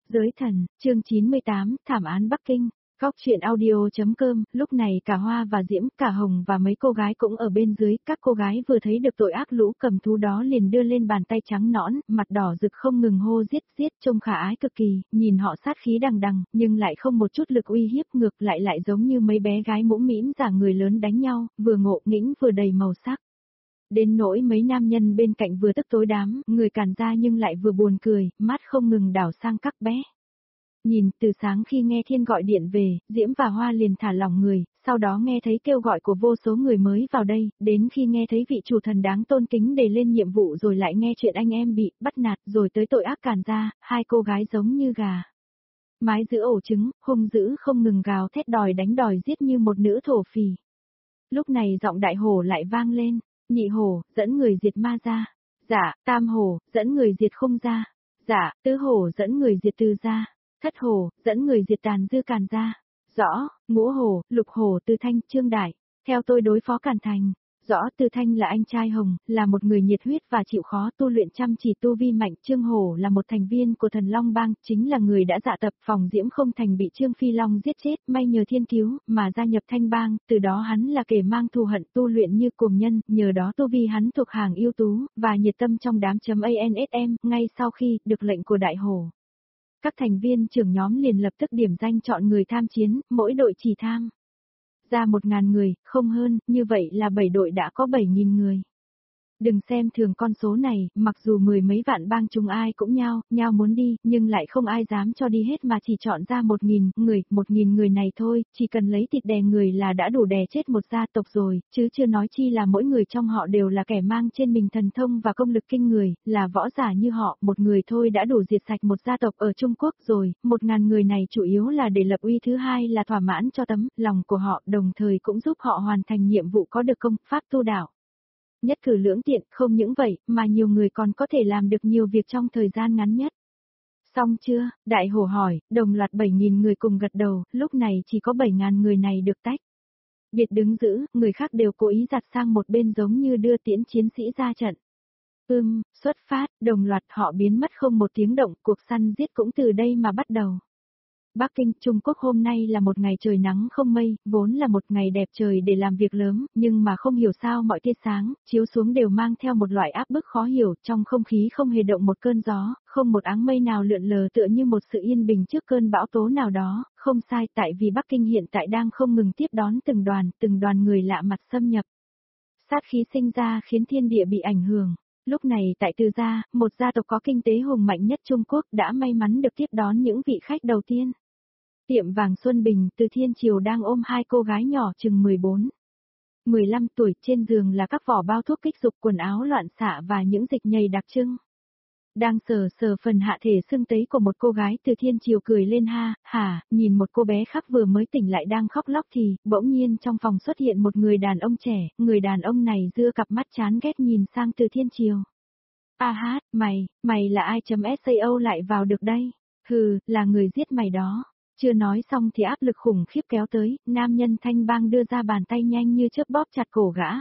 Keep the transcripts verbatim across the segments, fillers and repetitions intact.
Giới thần, chương chín mươi tám, thảm án Bắc Kinh. Góc truyện audio.com, lúc này cả Hoa và Diễm, cả Hồng và mấy cô gái cũng ở bên dưới, các cô gái vừa thấy được tội ác lũ cầm thú đó liền đưa lên bàn tay trắng nõn, mặt đỏ rực không ngừng hô giết giết, trông khả ái cực kỳ, nhìn họ sát khí đằng đằng, nhưng lại không một chút lực uy hiếp, ngược lại lại giống như mấy bé gái mũm mĩm giả người lớn đánh nhau, vừa ngộ nghĩnh vừa đầy màu sắc. Đến nỗi mấy nam nhân bên cạnh vừa tức tối đám, người càn ra nhưng lại vừa buồn cười, mắt không ngừng đảo sang các bé. Nhìn, từ sáng khi nghe Thiên gọi điện về, Diễm và Hoa liền thả lỏng người, sau đó nghe thấy kêu gọi của vô số người mới vào đây, đến khi nghe thấy vị chủ thần đáng tôn kính đề lên nhiệm vụ rồi lại nghe chuyện anh em bị bắt nạt rồi tới tội ác càn ra, hai cô gái giống như gà mái giữ ổ trứng, hung dữ không ngừng gào thét đòi đánh đòi giết như một nữ thổ phỉ. Lúc này giọng đại hổ lại vang lên, nhị hổ, dẫn người diệt ma ra. Dạ, tam hổ, dẫn người diệt không ra. Dạ, tứ hổ dẫn người diệt từ ra. Thất hổ, dẫn người diệt tàn dư càn ra. Rõ, ngũ hổ, lục hổ Từ Thanh, Trương Đại, theo tôi đối phó Càn Thành. Rõ, Từ Thanh là anh trai Hồng, là một người nhiệt huyết và chịu khó tu luyện chăm chỉ tu vi mạnh. Trương Hổ là một thành viên của Thần Long Bang, chính là người đã dạ tập phòng Diễm Không Thành bị Trương Phi Long giết chết, may nhờ thiên cứu, mà gia nhập Thanh Bang, từ đó hắn là kẻ mang thù hận tu luyện như cuồng nhân, nhờ đó tu vi hắn thuộc hàng ưu tú, và nhiệt tâm trong đám chấm ansm, ngay sau khi được lệnh của Đại Hổ. Các thành viên trưởng nhóm liền lập tức điểm danh chọn người tham chiến, mỗi đội chỉ tham ra một ngàn người, không hơn, như vậy là bảy đội đã có bảy nghìn người. Đừng xem thường con số này, mặc dù mười mấy vạn bang chúng ai cũng nhao, nhao muốn đi, nhưng lại không ai dám cho đi hết mà chỉ chọn ra một nghìn người, một nghìn người này thôi, chỉ cần lấy thịt đè người là đã đủ đè chết một gia tộc rồi, chứ chưa nói chi là mỗi người trong họ đều là kẻ mang trên mình thần thông và công lực kinh người, là võ giả như họ, một người thôi đã đủ diệt sạch một gia tộc ở Trung Quốc rồi, một ngàn người này chủ yếu là để lập uy, thứ hai là thỏa mãn cho tấm lòng của họ, đồng thời cũng giúp họ hoàn thành nhiệm vụ có được công pháp tu đạo. Nhất cử lưỡng tiện, không những vậy, mà nhiều người còn có thể làm được nhiều việc trong thời gian ngắn nhất. Xong chưa? Đại hổ hỏi, đồng loạt bảy nghìn người cùng gật đầu, lúc này chỉ có bảy nghìn người này được tách biệt đứng giữ, người khác đều cố ý giặt sang một bên giống như đưa tiễn chiến sĩ ra trận. Ưm, xuất phát, đồng loạt họ biến mất không một tiếng động, cuộc săn giết cũng từ đây mà bắt đầu. Bắc Kinh, Trung Quốc hôm nay là một ngày trời nắng không mây, vốn là một ngày đẹp trời để làm việc lớn, nhưng mà không hiểu sao mọi tia sáng, chiếu xuống đều mang theo một loại áp bức khó hiểu, trong không khí không hề động một cơn gió, không một áng mây nào lượn lờ tựa như một sự yên bình trước cơn bão tố nào đó, không sai tại vì Bắc Kinh hiện tại đang không ngừng tiếp đón từng đoàn, từng đoàn người lạ mặt xâm nhập. Sát khí sinh ra khiến thiên địa bị ảnh hưởng. Lúc này tại Từ gia, một gia tộc có kinh tế hùng mạnh nhất Trung Quốc đã may mắn được tiếp đón những vị khách đầu tiên. Tiệm vàng Xuân Bình, Từ Thiên Triều đang ôm hai cô gái nhỏ chừng mười bốn, mười lăm tuổi, trên giường là các vỏ bao thuốc kích dục, quần áo loạn xạ và những dịch nhầy đặc trưng. Đang sờ sờ phần hạ thể sưng tấy của một cô gái, Từ Thiên Triều cười lên ha, hả, nhìn một cô bé khác vừa mới tỉnh lại đang khóc lóc thì, bỗng nhiên trong phòng xuất hiện một người đàn ông trẻ, người đàn ông này giơ cặp mắt chán ghét nhìn sang Từ Thiên Triều. A hát, mày, mày là ai chấm sao lại vào được đây? Hừ, là người giết mày đó. Chưa nói xong thì áp lực khủng khiếp kéo tới, nam nhân Thanh Bang đưa ra bàn tay nhanh như chớp bóp chặt cổ gã.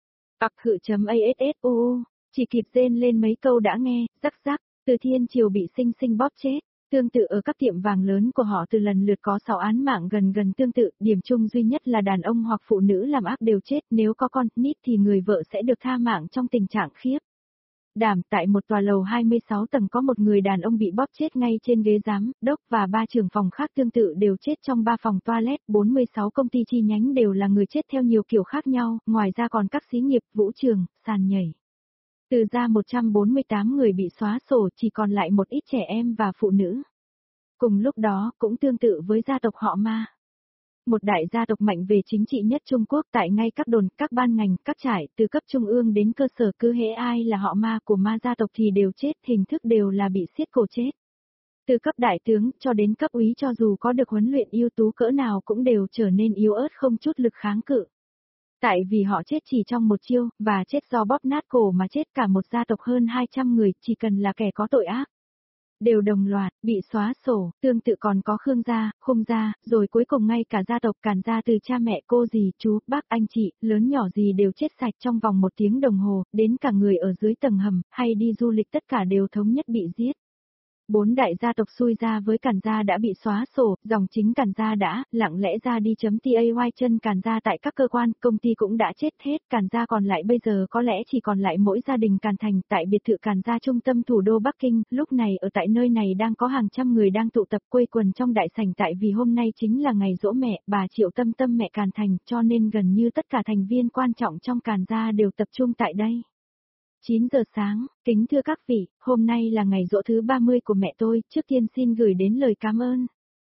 Ặc hự chấm assu, chỉ kịp rên lên mấy câu đã nghe, rắc rắc, Từ Thiên Triều bị xinh xinh bóp chết. Tương tự ở các tiệm vàng lớn của họ từ lần lượt có sáu án mạng gần gần tương tự, điểm chung duy nhất là đàn ông hoặc phụ nữ làm ác đều chết, nếu có con nít thì người vợ sẽ được tha mạng trong tình trạng khiếp đảm. Tại một tòa lầu hai mươi sáu tầng có một người đàn ông bị bóp chết ngay trên ghế giám đốc và ba trưởng phòng khác tương tự đều chết trong ba phòng toilet, bốn mươi sáu công ty chi nhánh đều là người chết theo nhiều kiểu khác nhau, ngoài ra còn các xí nghiệp, vũ trường, sàn nhảy. Từ ra một trăm bốn mươi tám người bị xóa sổ, chỉ còn lại một ít trẻ em và phụ nữ. Cùng lúc đó, cũng tương tự với gia tộc họ Ma. Một đại gia tộc mạnh về chính trị nhất Trung Quốc, tại ngay các đồn, các ban ngành, các trại, từ cấp trung ương đến cơ sở, cứ hễ ai là họ Ma của Ma gia tộc thì đều chết, hình thức đều là bị siết cổ chết. Từ cấp đại tướng cho đến cấp úy cho dù có được huấn luyện ưu tú cỡ nào cũng đều trở nên yếu ớt không chút lực kháng cự. Tại vì họ chết chỉ trong một chiêu, và chết do bóp nát cổ mà chết cả một gia tộc hơn hai trăm người, chỉ cần là kẻ có tội ác đều đồng loạt, bị xóa sổ, tương tự còn có Khương gia, Khung gia, rồi cuối cùng ngay cả gia tộc Càn gia từ cha mẹ cô dì, chú, bác, anh chị, lớn nhỏ gì đều chết sạch trong vòng một tiếng đồng hồ, đến cả người ở dưới tầng hầm, hay đi du lịch tất cả đều thống nhất bị giết. Bốn đại gia tộc xui ra với Càn gia đã bị xóa sổ, dòng chính Càn gia đã, lặng lẽ ra đi chấm tay chân Càn gia tại các cơ quan, công ty cũng đã chết hết, Càn gia còn lại bây giờ có lẽ chỉ còn lại mỗi gia đình Càn Thành, tại biệt thự Càn gia trung tâm thủ đô Bắc Kinh, lúc này ở tại nơi này đang có hàng trăm người đang tụ tập quây quần trong đại sảnh tại vì hôm nay chính là ngày giỗ mẹ, bà Triệu Tâm Tâm mẹ Càn Thành, cho nên gần như tất cả thành viên quan trọng trong Càn gia đều tập trung tại đây. chín giờ sáng, kính thưa các vị, hôm nay là ngày giỗ thứ ba mươi của mẹ tôi, trước tiên xin gửi đến lời cảm ơn.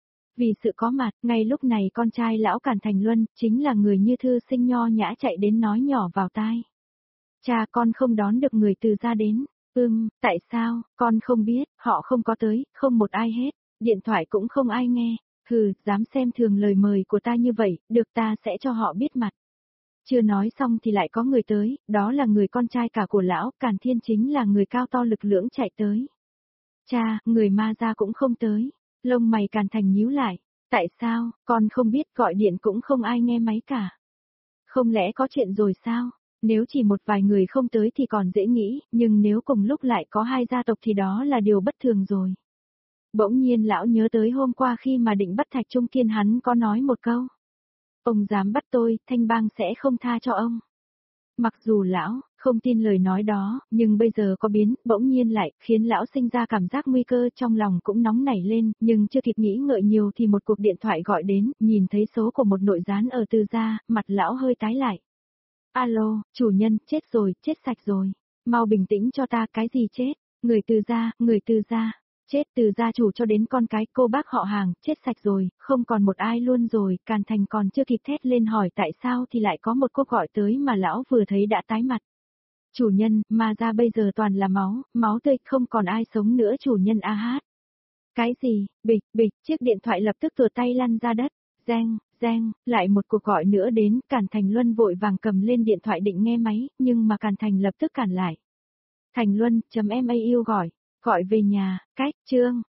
Vì sự có mặt, ngay lúc này con trai lão Càn Thành Luân, chính là người như thư sinh nho nhã chạy đến nói nhỏ vào tai. Cha con không đón được người từ gia đến. Ừm, tại sao, con không biết, họ không có tới, không một ai hết, điện thoại cũng không ai nghe. Hừ, dám xem thường lời mời của ta như vậy, được ta sẽ cho họ biết mặt. Chưa nói xong thì lại có người tới, đó là người con trai cả của lão, Càn Thiên chính là người cao to lực lưỡng chạy tới. Cha, người ma gia cũng không tới. Lông mày Càn Thành nhíu lại. Tại sao, con không biết gọi điện cũng không ai nghe máy cả. Không lẽ có chuyện rồi sao? Nếu chỉ một vài người không tới thì còn dễ nghĩ, nhưng nếu cùng lúc lại có hai gia tộc thì đó là điều bất thường rồi. Bỗng nhiên lão nhớ tới hôm qua khi mà định bắt Thạch Trung Kiên hắn có nói một câu. Ông dám bắt tôi, Thanh Bang sẽ không tha cho ông. Mặc dù lão không tin lời nói đó, nhưng bây giờ có biến, bỗng nhiên lại, khiến lão sinh ra cảm giác nguy cơ trong lòng cũng nóng nảy lên, nhưng chưa kịp nghĩ ngợi nhiều thì một cuộc điện thoại gọi đến, nhìn thấy số của một nội gián ở Từ gia, mặt lão hơi tái lại. Alo, chủ nhân, chết rồi, chết sạch rồi. Mau bình tĩnh cho ta, cái gì chết? Người Từ gia, người Từ gia. Chết từ gia chủ cho đến con cái cô bác họ hàng, chết sạch rồi, không còn một ai luôn rồi, Càn Thành còn chưa kịp thét lên hỏi tại sao thì lại có một cuộc gọi tới mà lão vừa thấy đã tái mặt. Chủ nhân, ma gia bây giờ toàn là máu, máu tươi, không còn ai sống nữa chủ nhân a hát. Cái gì, bịch, bịch, chiếc điện thoại lập tức tuột tay lăn ra đất, reng, reng, lại một cuộc gọi nữa đến, Càn Thành Luân vội vàng cầm lên điện thoại định nghe máy, nhưng mà Càn Thành lập tức cản lại. Thành Luân, chấm em a u gọi. Gọi về nhà, cách, chương,